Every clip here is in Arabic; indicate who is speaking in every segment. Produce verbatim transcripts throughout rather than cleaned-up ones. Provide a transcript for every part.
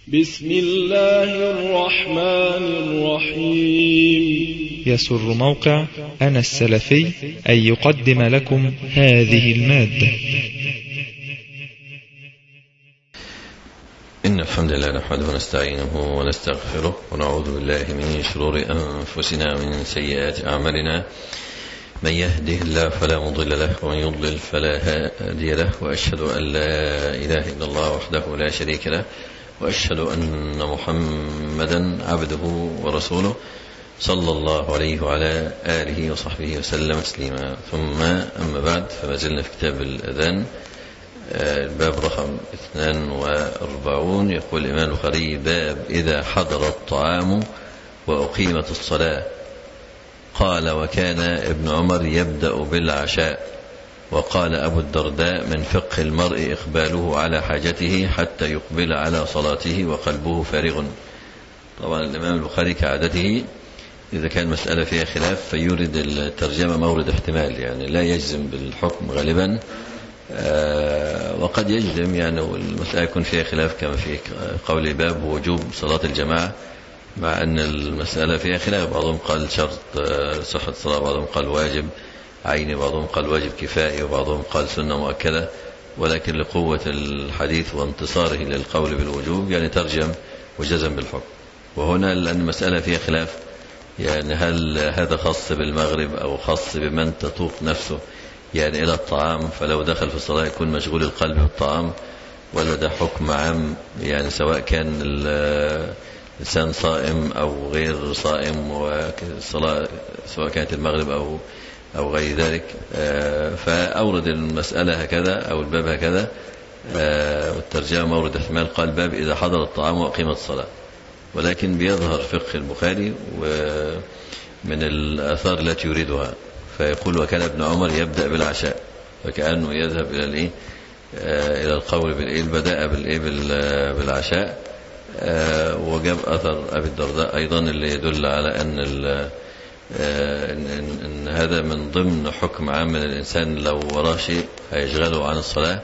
Speaker 1: بسم الله الرحمن الرحيم.
Speaker 2: يسر موقع أنا السلفي أن يقدم لكم هذه المادة.
Speaker 3: إن الحمد لله نحمده ونستعينه ونستغفره ونعوذ بالله من شرور أنفسنا ومن سيئات أعمالنا. من يهده الله فلا مضل له ومن يضلل فلا هادي له، وأشهد أن لا إله إلا الله وحده لا شريك له، وأشهد أن محمدا عبده ورسوله صلى الله عليه وعلى آله وصحبه وسلم تسليما. ثم أما بعد، فما زلنا في كتاب الأذان، الباب رقم اثنان وأربعون. يقول الإمام البخاري: باب إذا حضر الطعام وأقيمت الصلاة. قال: وكان ابن عمر يبدأ بالعشاء. وقال أبو الدرداء: من فقه المرء إقباله على حاجته حتى يقبل على صلاته وقلبه فارغ. طبعا الإمام البخاري كعادته إذا كان مسألة فيها خلاف فيورد الترجمة مورد احتمال، يعني لا يجزم بالحكم غالبا، آه وقد يجزم يعني، والمسألة يكون فيها خلاف كما في قول باب وجوب صلاة الجماعة، مع أن المسألة فيها خلاف. بعضهم قال شرط صحة الصلاة، بعضهم قال واجب عيني، بعضهم قال واجب كفائي، وبعضهم قال سنة مؤكدة. ولكن لقوة الحديث وانتصاره للقول بالوجوب يعني ترجم وجزم بالحكم. وهنا لأن المسألة فيها خلاف، يعني هل هذا خاص بالمغرب أو خاص بمن تطوق نفسه يعني إلى الطعام، فلو دخل في الصلاة يكون مشغول القلب بالطعام، ولا ده حكم عام يعني سواء كان الإنسان صائم أو غير صائم، والصلاة سواء كانت المغرب أو أو غير ذلك. فأورد المسألة هكذا أو الباب هكذا، والترجمة مورد احتمال. قال: باب إذا حضر الطعام وأقيمت الصلاة. ولكن بيظهر فقه البخاري ومن الآثار التي يريدها، فيقول: وكان ابن عمر يبدأ بالعشاء، فكأنه يذهب إلى الإيه إلى القول بالإيه البداء بالإيه بالعشاء. وجاب أثر أبي الدرداء أيضا اللي يدل على أن إن, إن, إن هذا من ضمن حكم عام من الإنسان لو وراه شيء هيشغله عن الصلاة،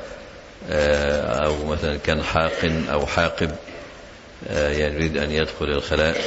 Speaker 3: أو مثلا كان حاق أو حاقب يعني يريد أن يدخل الخلاء،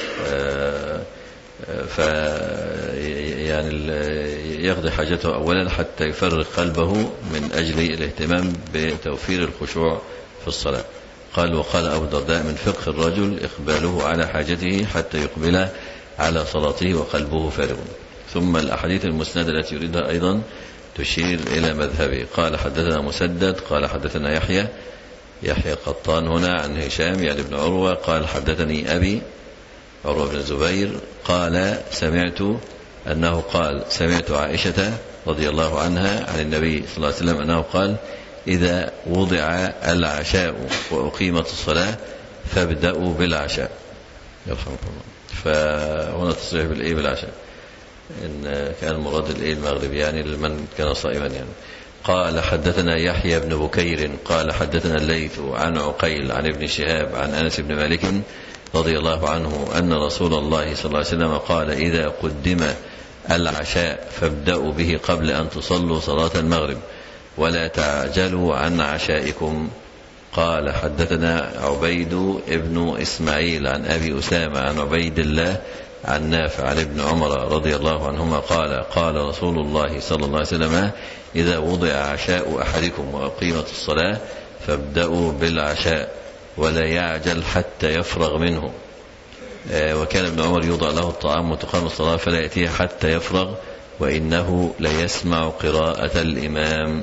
Speaker 3: ف يعني يقضي حاجته أولا حتى يفرغ قلبه من أجل الاهتمام بتوفير الخشوع في الصلاة. قال: وقال أبو الدرداء: من فقه الرجل إقباله على حاجته حتى يقبل على صلاته وقلبه فارغ. ثم الأحاديث المسندة التي يريدها أيضا تشير إلى مذهبه. قال: حدثنا مسدد قال حدثنا يحيى يحيى قطان هنا عن هشام يعني ابن عروة قال: حدثني أبي عروة بن الزبير قال: سمعت أنه قال: سمعت عائشة رضي الله عنها عن النبي صلى الله عليه وسلم أنه قال: إذا وضع العشاء وأقيمت الصلاة فابدأوا بالعشاء. يرحمكم الله. فهنا تصريح بالإيه بالعشاء، إن كان المراد الإيه المغرب يعني لمن كان صائما يعني. قال: حدثنا يحيى بن بكير قال: حدثنا الليث عن عقيل عن ابن شهاب عن أنس بن مالك رضي الله عنه أن رسول الله صلى الله عليه وسلم قال: إذا قدم العشاء فابدأوا به قبل أن تصلوا صلاة المغرب ولا تعجلوا عن عشائكم. قال: حدثنا عبيد ابن إسماعيل عن أبي أسامة عن عبيد الله عن نافع عن ابن عمر رضي الله عنهما قال: قال رسول الله صلى الله عليه وسلم: إذا وضع عشاء أحدكم وأقيمت الصلاة فابدأوا بالعشاء ولا يعجل حتى يفرغ منه. وكان ابن عمر يوضع له الطعام وتقام الصلاة فلا يأتيه حتى يفرغ، وإنه ليسمع قراءة الإمام.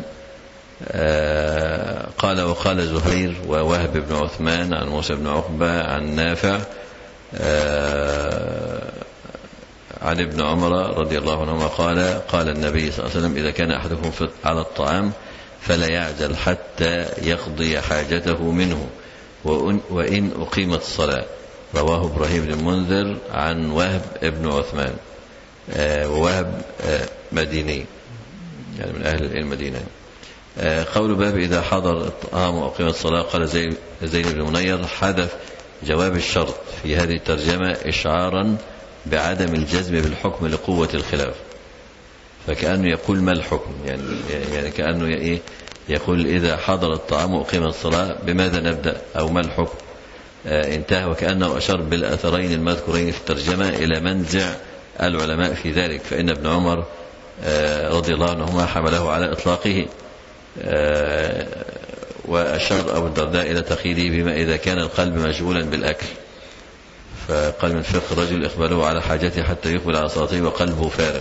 Speaker 3: آه قال: وقال زهير ووهب بن عثمان عن موسى بن عقبة عن نافع آه عن ابن عمر رضي الله عنهما قال: قال النبي صلى الله عليه وسلم: إذا كان أحدكم على الطعام فلا يعجل حتى يقضي حاجته منه وإن أقيمت الصلاة. رواه إبراهيم بن المنذر عن وهب بن عثمان، آه ووهب آه مديني يعني من أهل المدينة. قول باب إذا حضر الطعام وأقيمت الصلاة. قال زيد بن منير: حذف جواب الشرط في هذه الترجمة إشعارا بعدم الجزم بالحكم لقوة الخلاف، فكأنه يقول ما الحكم يعني, يعني كأنه يقول إذا حضر الطعام وأقيمت الصلاة بماذا نبدأ أو ما الحكم. انتهى. وكأنه أشار بالأثرين المذكورين في الترجمة إلى منزع العلماء في ذلك، فإن ابن عمر رضي الله عنهما حمله على إطلاقه. وأشار أبو الدرداء إلى تقييده بما إذا كان القلب مشغولا بالأكل، فقال من فقه الرجل إقباله على حاجته حتى يقبل على صلاته وقلبه فارغ،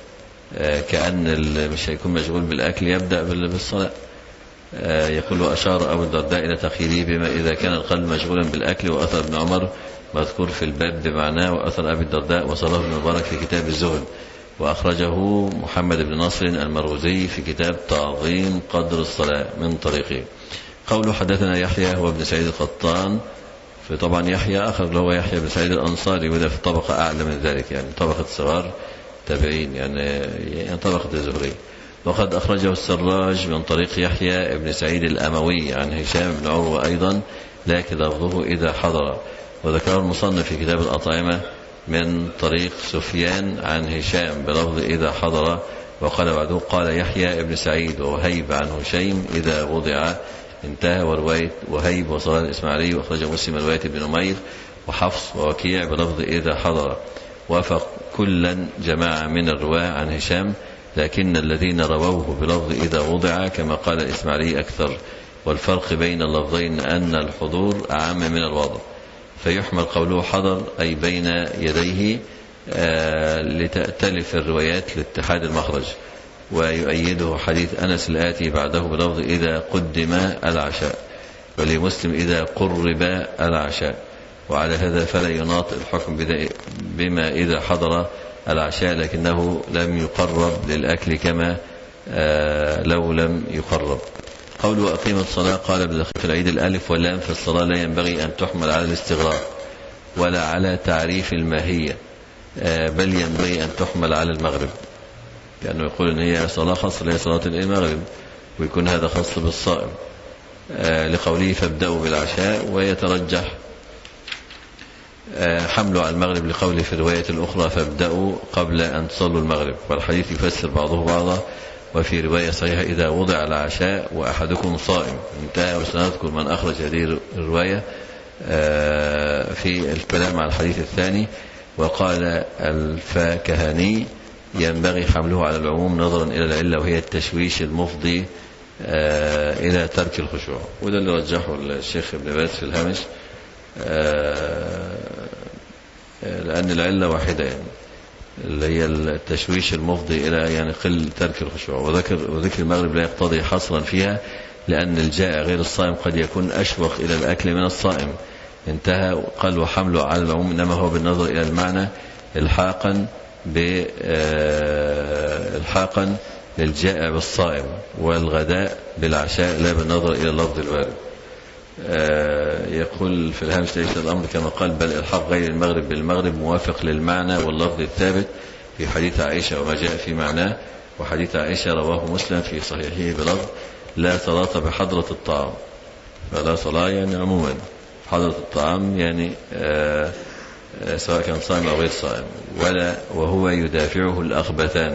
Speaker 3: كأن مش هيكون مشغول بالأكل يبدأ بالصلاة. يقول وأشار أبو الدرداء إلى تقييده بما إذا كان القلب مشغولا بالأكل. وأثر ابن عمر مذكور في الباب بمعناه، وأثر أبي الدرداء وصله ابن مبارك في كتاب الزهد، وأخرجه محمد بن نصر المروزي في كتاب تعظيم قدر الصلاة من طريقه. قوله حدثنا يحيى هو ابن سعيد القطان، فطبعا يحيى آخر اللي هو يحيى بن سعيد الأنصاري، وده في طبقة أعلى من ذلك، يعني طبقة صغار تابعين، يعني, يعني طبقة الزهري. وقد أخرجه السراج من طريق يحيى بن سعيد الأموي عن هشام بن عروة أيضا، لكن لفظه إذا حضر. وذكر المصنف في كتاب الأطعمة من طريق سفيان عن هشام بلفظ إذا حضر. وقال بعده قال يحيى بن سعيد ووهيب عن هشيم إذا وضع، انتهى. ورواية وهيب وصلى الإسماعيلي وأخرج مسلم رواية ابن نمير وحفص ووكيع بلفظ إذا حضر. وافق كلا جماعة من الرواة عن هشام، لكن الذين رووه بلفظ إذا وضع كما قال الإسماعيلي أكثر. والفرق بين اللفظين أن الحضور أعم من الوضع، فيحمل قوله حضر أي بين يديه آه لتأتلف الروايات لاتحاد المخرج. ويؤيده حديث أنس الآتي بعده بلفظ إذا قدم العشاء، ولمسلم إذا قرب العشاء. وعلى هذا فلا يناط الحكم بما إذا حضر العشاء، لكنه لم يقرب للأكل كما آه لو لم يقرب. قوله أقيم الصلاة، قال ابن دقيق العيد الألف واللام في الصلاة لا ينبغي أن تحمل على الاستغراق ولا على تعريف الماهية، آه بل ينبغي أن تحمل على المغرب، لأنه يقول إن هي صلاة خاصة هي صلاة المغرب، ويكون هذا خاص بالصائم آه لقوله فابدأوا بالعشاء. ويترجح آه حمله على المغرب لقوله في الرواية الأخرى فابدأوا قبل أن تصلوا المغرب، والحديث يفسر بعضه بعضا. وفي رواية صحيحة إذا وضع العشاء وأحدكم صائم، انتهى. وسنذكر من أخرج هذه الرواية آه في الكلام على الحديث الثاني. وقال الفاكهاني ينبغي حمله على العموم نظرا إلى العلة، وهي التشويش المفضي آه إلى ترك الخشوع. وده اللي رجحه الشيخ ابن باز في الهامش، آه لأن العلة واحدة، يعني اللي هي التشويش المفضي إلى يعني قل ترك الخشوع. وذكر, وذكر المغرب لا يقتضي حصرا فيها، لأن الجائع غير الصائم قد يكون أشوق إلى الأكل من الصائم، انتهى. قال وحمله على العموم إنما هو بالنظر إلى المعنى الحاقا الحاقا للجائع بالصائم، والغداء بالعشاء لا بالنظر إلى اللفظ الوارد. يقول في الهامش ليس الأمر كما قال، بل الحق غير المغرب بالمغرب موافق للمعنى واللفظ الثابت في حديث عائشة وما جاء في معناه. وحديث عائشة رواه مسلم في صحيحه بلفظ لا صلاة بحضرة الطعام، فلا صلاة يعني عموما حضرة الطعام، يعني آآ آآ سواء كان صائم أو غير صائم، ولا وهو يدافعه الأخبثان،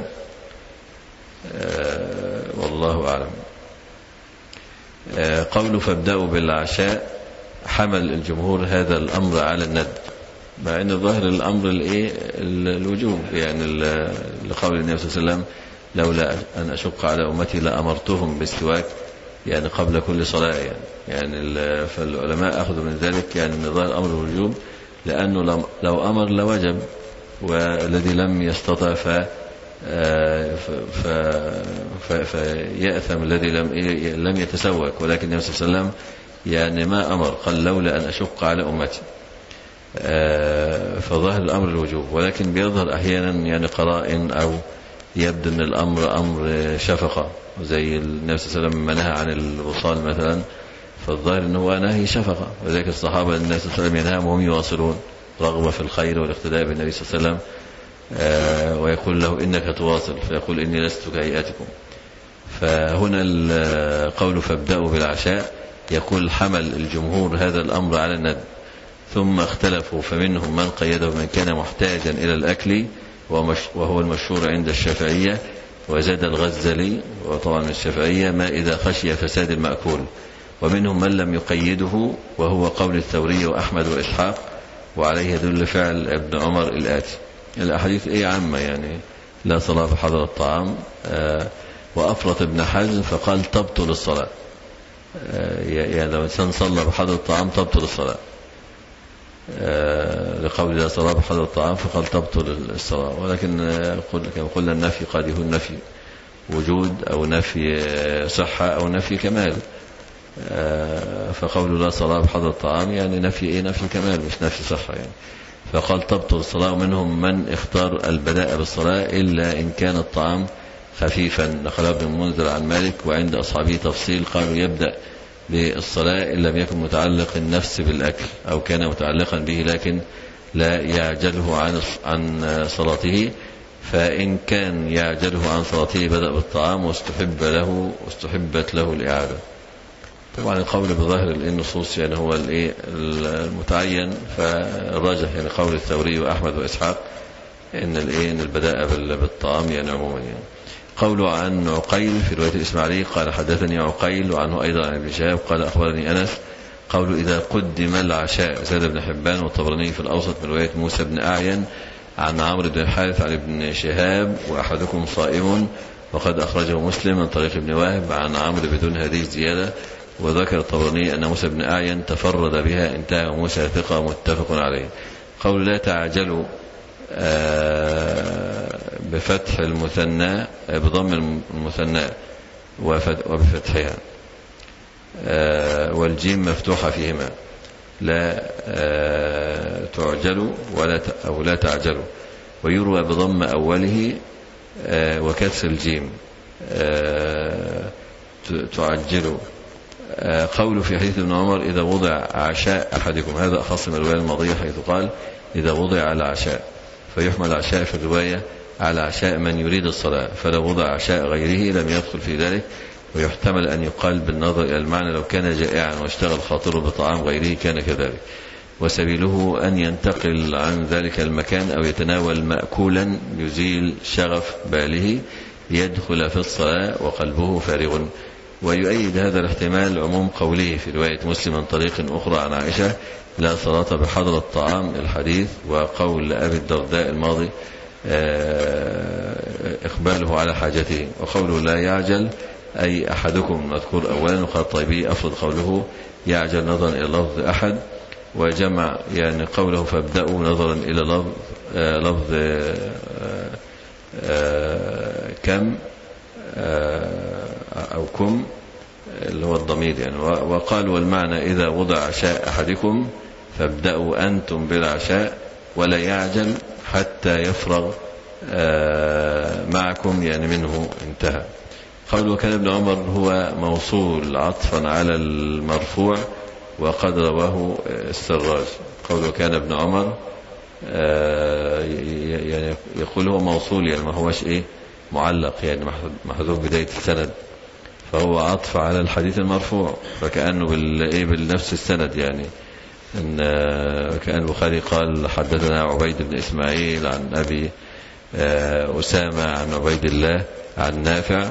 Speaker 3: والله أعلم. قوله فابدأوا بالعشاء حمل الجمهور هذا الأمر على الند، مع أن ظاهر الأمر الإيه الوجوب، يعني لقول النبي صلى الله عليه وسلم لولا أن أشق على أمتي لأمرتهم بالسواك، يعني قبل كل صلاة، يعني, يعني فالعلماء أخذوا من ذلك يعني من ظاهر الأمر الوجوب، لأنه لو أمر لوجب، والذي لم يستطع ف فيأثم الذي لم لم يتسوك. ولكن النبي صلى الله عليه وسلم يعني ما أمر، قال لولا أن أشق على أمتي، فظاهر الأمر الوجوب. ولكن بيظهر أحيانا يعني قرائن أو يبدو أن الأمر أمر شفقة، زي النبي صلى الله عليه وسلم ما نهى عن الوصال مثلا، فالظاهر أنه نهي شفقة، وذلك الصحابة النبي صلى الله عليه وسلم ينهاهم وهم يواصلون رغبة في الخير والاقتداء بالنبي صلى الله عليه وسلم، آه ويقول له إنك تواصل، فيقول إني لست كهيئتكم. فهنا القول فابدأوا بالعشاء يقول حمل الجمهور هذا الأمر على الند، ثم اختلفوا، فمنهم من قيده من كان محتاجا إلى الأكل وهو المشهور عند الشافعية، وزاد الغزالي وطبعا من الشافعية ما إذا خشي فساد المأكول، ومنهم من لم يقيده وهو قول الثوري وأحمد وإسحاق، وعليه يدل فعل ابن عمر الآتي. الأحاديث إيه عامة يعني لا صلاة بحضر الطعام. آه وأفرط ابن حزم فقال تبطل الصلاة، آه يعني لو إنسان صلى بحضر الطعام تبطل الصلاة، آه لقول لا صلاة بحضر الطعام فقال تبطل الصلاة. ولكن آه كما قلنا النفي قد يكون نفي وجود أو نفي صحة أو نفي كمال. آه فقول لا صلاة بحضر الطعام يعني نفي إيه؟ نفي كمال مش نفي صحة يعني. فقال تبطل الصلاة. ومنهم من اختار البداء بالصلاة إلا إن كان الطعام خفيفا، نقل ابن المنذر عن مالك. وعند أصحابه تفصيل، قالوا يبدأ بالصلاة إن لم يكن متعلق النفس بالأكل أو كان متعلقا به لكن لا يعجله عن عن صلاته، فإن كان يعجله عن صلاته بدأ بالطعام واستحب له واستحبت له الإعادة. طبعا القول بظاهر النصوص يعني هو المتعين، فالراجح يعني قول الثوري وأحمد وإسحاق إن الإيه إن البداء بالطعام يعني عموما يعني. قوله عن عقيل في رواية الإسماعيلي قال حدثني عقيل، وعنه أيضا عن ابن شهاب قال أخبرني أنس. قوله إذا قدم العشاء زاد بن حبان والطبراني في الأوسط من رواية موسى بن أعين عن عمرو بن الحارث عن ابن شهاب وأحدكم صائم، وقد أخرجه مسلم من طريق ابن واهب عن عمرو بدون هذه الزيادة. وذكر الطبراني أن موسى بن أعين تفرد بها، انتهى موسى ثقة متفق عليه. قول لا تعجلوا بفتح المثنى بضم المثنى وبفتحها والجيم مفتوحة فيهما، لا تعجلوا ولا أو لا تعجلوا. ويروى بضم أوله وكسر الجيم تعجلوا. قوله في حديث ابن عمر إذا وضع عشاء أحدكم، هذا أخص من الرواية الماضية حيث قال إذا وضع على عشاء، فيحمل عشاء في الرواية على عشاء من يريد الصلاة، فلو وضع عشاء غيره لم يدخل في ذلك. ويحتمل أن يقال بالنظر إلى المعنى لو كان جائعا واشتغل خاطره بطعام غيره كان كذلك. وسبيله أن ينتقل عن ذلك المكان أو يتناول مأكولا يزيل شغف باله يدخل في الصلاة وقلبه فارغ. ويؤيد هذا الاحتمال عموم قوله في رواية مسلم من طريق أخرى عن عائشة لا صلاة بحضر الطعام الحديث، وقول أبي الدرداء الماضي إقباله على حاجته. وقوله لا يعجل أي أحدكم مذكور أولا، وقال الطيبي أفضل قوله يعجل نظرا إلى لفظ أحد، وجمع يعني قوله فابدأوا نظرا إلى لفظ لفظ كم أو كم اللي هو الضمير يعني. وقال والمعنى إذا وضع عشاء أحدكم فابدأوا أنتم بالعشاء ولا يعجل حتى يفرغ معكم يعني منه، انتهى. قال وكان ابن عمر هو موصول عطفا على المرفوع، وقد رواه السراج. قول وكان ابن عمر يعني يقول هو موصول يعني ما هوش ايه معلق يعني محذوف بداية السند، فهو عطف على الحديث المرفوع، فكأنه بالايه بالنفس السند يعني. ان كان البخاري قال حدثنا عبيد بن اسماعيل عن ابي اسامه عن عبيد الله عن نافع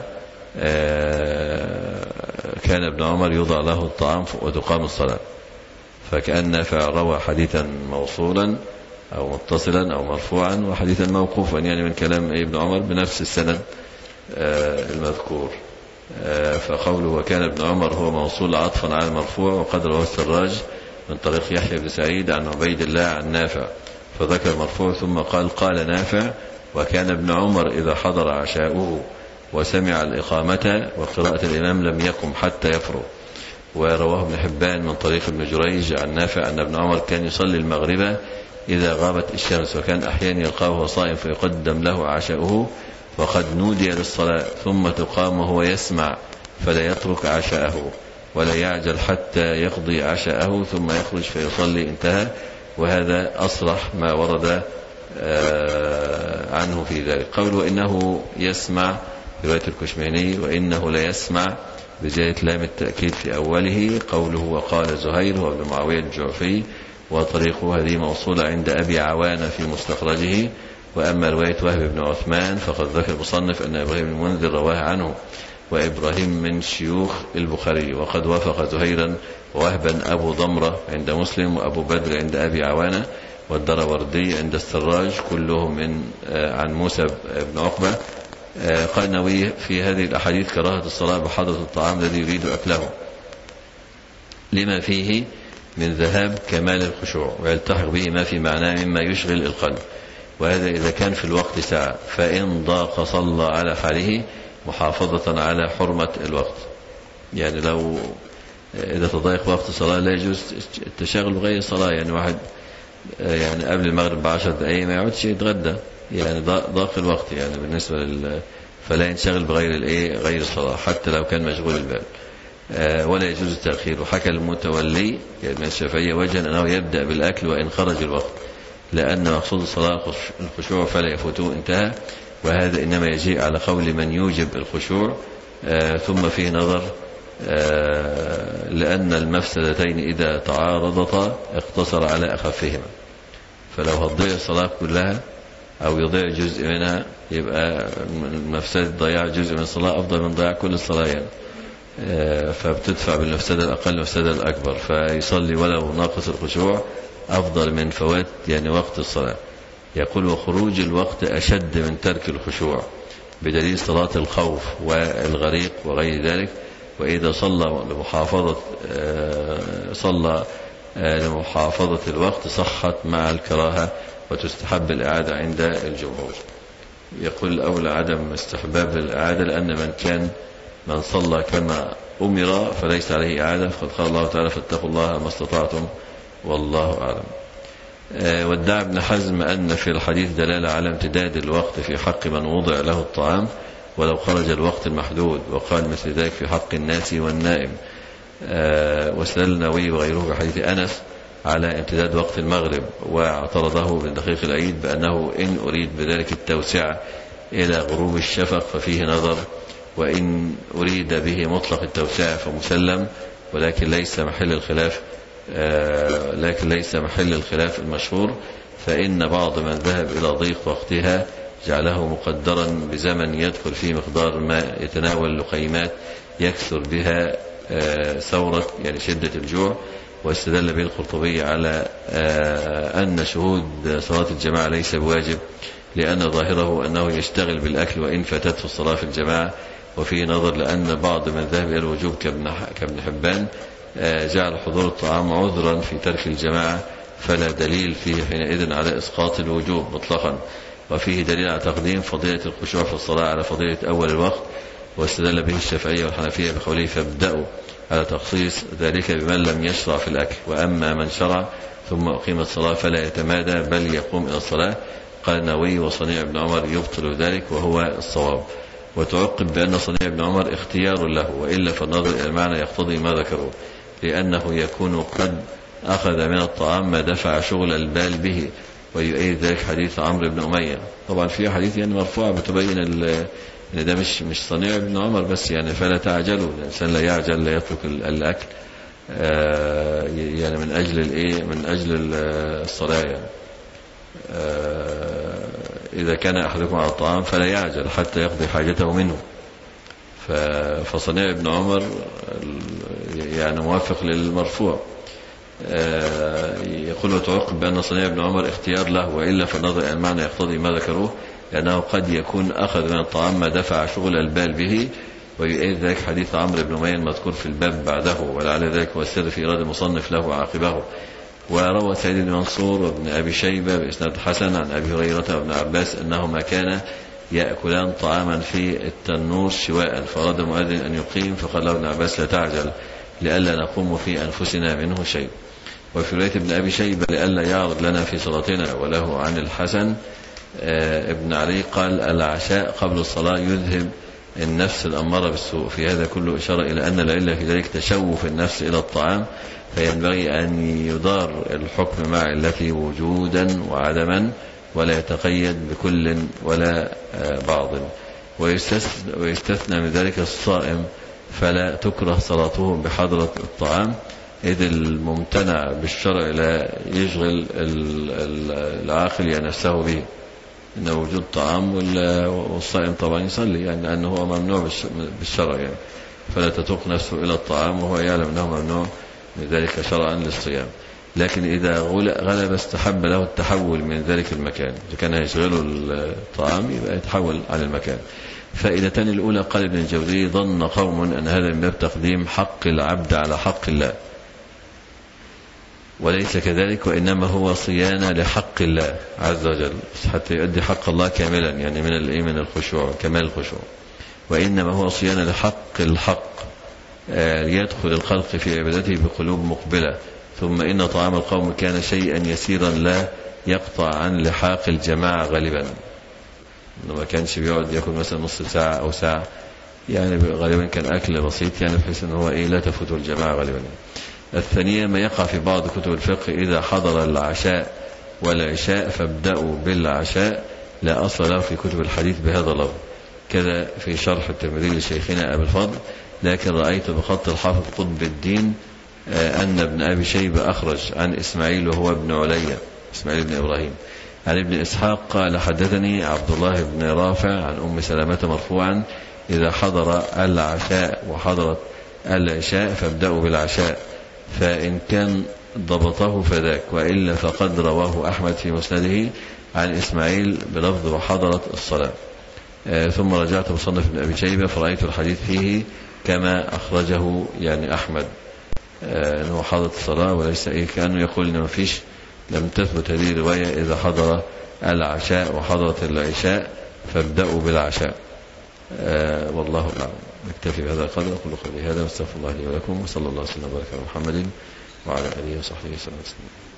Speaker 3: كان ابن عمر يوضع له الطعام وتقام الصلاة، فكأن نافع روى حديثا موصولا أو متصلا أو مرفوعا وحديثا موقوفا يعني من كلام ابن عمر بنفس السند المذكور. فقوله وكان ابن عمر هو موصول عطفا على المرفوع، وقد رواه السراج من طريق يحيى بن سعيد عن عبيد الله عن نافع، فذكر المرفوع ثم قال قال نافع وكان ابن عمر إذا حضر عشاؤه وسمع الإقامة وقراءة الإمام لم يقم حتى يفرغ. ورواه ابن حبان من طريق ابن جريج عن نافع أن ابن عمر كان يصلي المغرب إذا غابت الشمس، وكان أحيانا يلقاه وهو صائم فيقدم له عشاؤه وقد نودي للصلاة ثم تقام وهو يسمع فلا يترك عشاءه ولا يعجل حتى يقضي عشاءه ثم يخرج فيصلي، انتهى. وهذا أصرح ما ورد عنه في ذلك. قوله إنه يسمع رواية الكشميني وإنه لا يسمع بزيادة لام التأكيد في أوله. قوله وقال زهير هو ابن معاوية الجعفي، وطريقه هذه موصولة عند أبي عوانة في مستخرجه. وأما رواية وهب بن عثمان فقد ذكر المصنف أن إبراهيم بن المنذر رواه عنه وإبراهيم من شيوخ البخاري، وقد وافق زهيرا ووهبا أبو ضمرة عند مسلم، وأبو بدر عند أبي عوانة، والدروردي عند السراج، كلهم من عن موسى بن عقبة. قال النووي في هذه الأحاديث كراهة الصلاة بحضرة الطعام الذي يريد أكله لما فيه من ذهاب كمال الخشوع، ويلتحق به ما في معناه مما يشغل القلب، وهذا إذا كان في الوقت ساعة، فإن ضاق صلى على حاله محافظة على حرمة الوقت. يعني لو إذا تضايق وقت الصلاة لا يجوز التشاغل بغير الصلاة، يعني واحد يعني قبل المغرب بعشر دقائق ما يقعدش يتغدى، يعني ضاق الوقت يعني بالنسبة لل فلا ينشغل بغير الايه غير الصلاة حتى لو كان مشغول البال، آه ولا يجوز التأخير. وحكى المتولي من الشافعية وجها أنه يبدأ بالأكل وإن خرج الوقت، لأن مقصود الصلاة الخشوع فلا يفوته، انتهى. وهذا إنما يجيء على قول من يوجب الخشوع. آه ثم فيه نظر، آه لأن المفسدتين إذا تعارضتا اقتصر على أخفهما، فلو هتضيع الصلاة كلها أو يضيع جزء منها يبقى مفسدة ضياع جزء من الصلاة أفضل من ضياع كل الصلاة يعني. آه فبتدفع بالمفسدة الأقل المفسدة الأكبر، فيصلي ولو ناقص الخشوع أفضل من فوات يعني وقت الصلاة. يقول وخروج الوقت أشد من ترك الخشوع بدليل صلاة الخوف والغريق وغير ذلك. وإذا صلى لمحافظة آه صلى آه لمحافظة الوقت صحت مع الكراهة، وتستحب الإعادة عند الجمهور. يقول الأولى عدم استحباب الإعادة، لأن من كان من صلى كما أمر فليس عليه إعادة، فقد قال الله تعالى فاتقوا الله ما استطعتم والله أعلم. آه وادعى ابن حزم أن في الحديث دلالة على امتداد الوقت في حق من وضع له الطعام ولو خرج الوقت المحدود، وقال مثل ذلك في حق الناس والنائم. آه واستدل النووي وغيره بحديث أنس على امتداد وقت المغرب، واعترضه بالدقيق العيد بأنه إن أريد بذلك التوسعة إلى غروب الشفق ففيه نظر، وإن أريد به مطلق التوسعة فمسلم، ولكن ليس محل الخلاف آه لكن ليس محل الخلاف المشهور، فإن بعض من ذهب إلى ضيق وقتها جعله مقدرا بزمن يدخل فيه مقدار ما يتناول لقيمات يكثر بها آه ثورة يعني شدة الجوع. واستدل به القرطبي على آه أن شهود صلاة الجماعة ليس بواجب، لأن ظاهره أنه يشتغل بالأكل وإن فاتته الصلاة في الجماعة. وفيه نظر، لأن بعض من ذهب إلى الوجوب كابن حبان آه جعل حضور الطعام عذرا في ترك الجماعة، فلا دليل فيه حينئذ على إسقاط الوجوب مطلقا. وفيه دليل على تقديم فضيلة الخشوع في الصلاة على فضيلة أول الوقت، واستدل به الشافعية والحنفية بقوله فابدأوا على تخصيص ذلك بمن لم يشرع في الأكل، وأما من شرع ثم أقيم الصلاة فلا يتمادى بل يقوم إلى الصلاة. قال النووي وصنيع ابن عمر يبطل ذلك وهو الصواب. وتعقب بأن صنيع ابن عمر اختيار له، وإلا فالنظر إلى المعنى يقتضي ما ذكره، لأنه يكون قد أخذ من الطعام ما دفع شغل البال به، ويؤيد ذلك حديث عمرو بن أمية. طبعا في حديث يعني مرفوع بتبين ان ده مش مش صنيع ابن عمر بس، يعني فلا تعجلوا، الانسان لا يعجل لا يترك الاكل آه يعني من اجل الايه من اجل الصلاه يعني. آه اذا كان احدكم على الطعام فلا يعجل حتى يقضي حاجته منه. فصنيع ابن عمر يعني موافق للمرفوع. آه يقول وتعقب بأن صنيع ابن عمر اختيار له، وإلا فالنظر المعنى يقتضي ما ذكروه، لأنه قد يكون أخذ من الطعام ما دفع شغل البال به، ويؤيد ذلك حديث عمرو بن أمية المذكور في الباب بعده، ولعل ذلك هو السر في إيراد المصنف له عاقبه. وروى سعيد بن منصور وابن أبي شيبة بإسناد حسن عن أبي هريرة وابن عباس أنهما كانا يأكلان طعاما في التنور شواء، فأراد المؤذن أن يقيم فقال له ابن عباس لا تعجل لئلا نقوم في أنفسنا منه شيء. وفي رواية ابن أبي شيبة لئلا يعرض لنا في صلاتنا. وله عن الحسن ابن علي قال العشاء قبل الصلاة يذهب النفس الأمارة بالسوء. في هذا كله إشارة إلى أن العلة في ذلك تشوف النفس إلى الطعام، فينبغي أن يدار الحكم مع التي وجودا وعدما، ولا يتقيد بكل ولا بعض. ويستثنى من ذلك الصائم، فلا تكره صلاته بحضرة الطعام، إذ الممتنع بالشرع لا يشغل العاقل نفسه به. إن وجود طعام والصائم طبعا يصلي، يعني لأنه هو ممنوع بالشرع يعني، فلا تتوق نفسه إلى الطعام وهو يعلم أنه ممنوع من ذلك شرعا للصيام. لكن إذا غلب استحب له التحول من ذلك المكان، إذا كان يشغله الطعام يبقى يتحول عن المكان. فائدتان الأولى قال ابن الجوزي: ظن قوم أن هذا من باب تقديم حق العبد على حق الله، وليس كذلك، وإنما هو صيانة لحق الله عز وجل حتى يؤدي حق الله كاملا، يعني من الإيه من الخشوع، كمال الخشوع. وإنما هو صيانة لحق الحق يدخل الخلق في عبادته بقلوب مقبلة. ثم إن طعام القوم كان شيئا يسيرا لا يقطع عن لحاق الجماعة غالبا، ما كانش بيقعد يأكل مثلا نص ساعة أو ساعة، يعني غالبا كان أكل بسيط، يعني بحيث أنه هو إيه لا تفوته الجماعة غالبا. الثانية ما يقع في بعض كتب الفقه: إذا حضر العشاء والعشاء فابدأوا بالعشاء، لا أصل له في كتب الحديث بهذا اللفظ، كذا في شرح الترمذي لشيخنا أبي الفضل. لكن رأيت بخط الحافظ قطب الدين أن ابن أبي شيبة أخرج عن إسماعيل وهو ابن عليا، إسماعيل بن إبراهيم، عن ابن إسحاق قال: حدثني عبد الله بن رافع عن أم سلمة مرفوعا: إذا حضر العشاء وحضرت العشاء فابدأوا بالعشاء، فإن كان ضبطه فذاك، وإلا فقد رواه أحمد في مسنده عن إسماعيل بلفظ وحضرت الصلاة. آه ثم رجعت مصنف ابن أبي شيبة فرأيت الحديث فيه كما أخرجه يعني أحمد، آه أنه حضرت الصلاة، وليس إيه كأنه يقول إن ما فيش، لم تثبت هذه الرواية إذا حضر العشاء وحضرت العشاء فابدأوا بالعشاء. آه والله أعلم. نكتفي بهذا القدر، أقول قولي هذا واستغفر الله لي ولكم، وصلى الله وسلم وبارك على محمد وعلى آله وصحبه وسلم.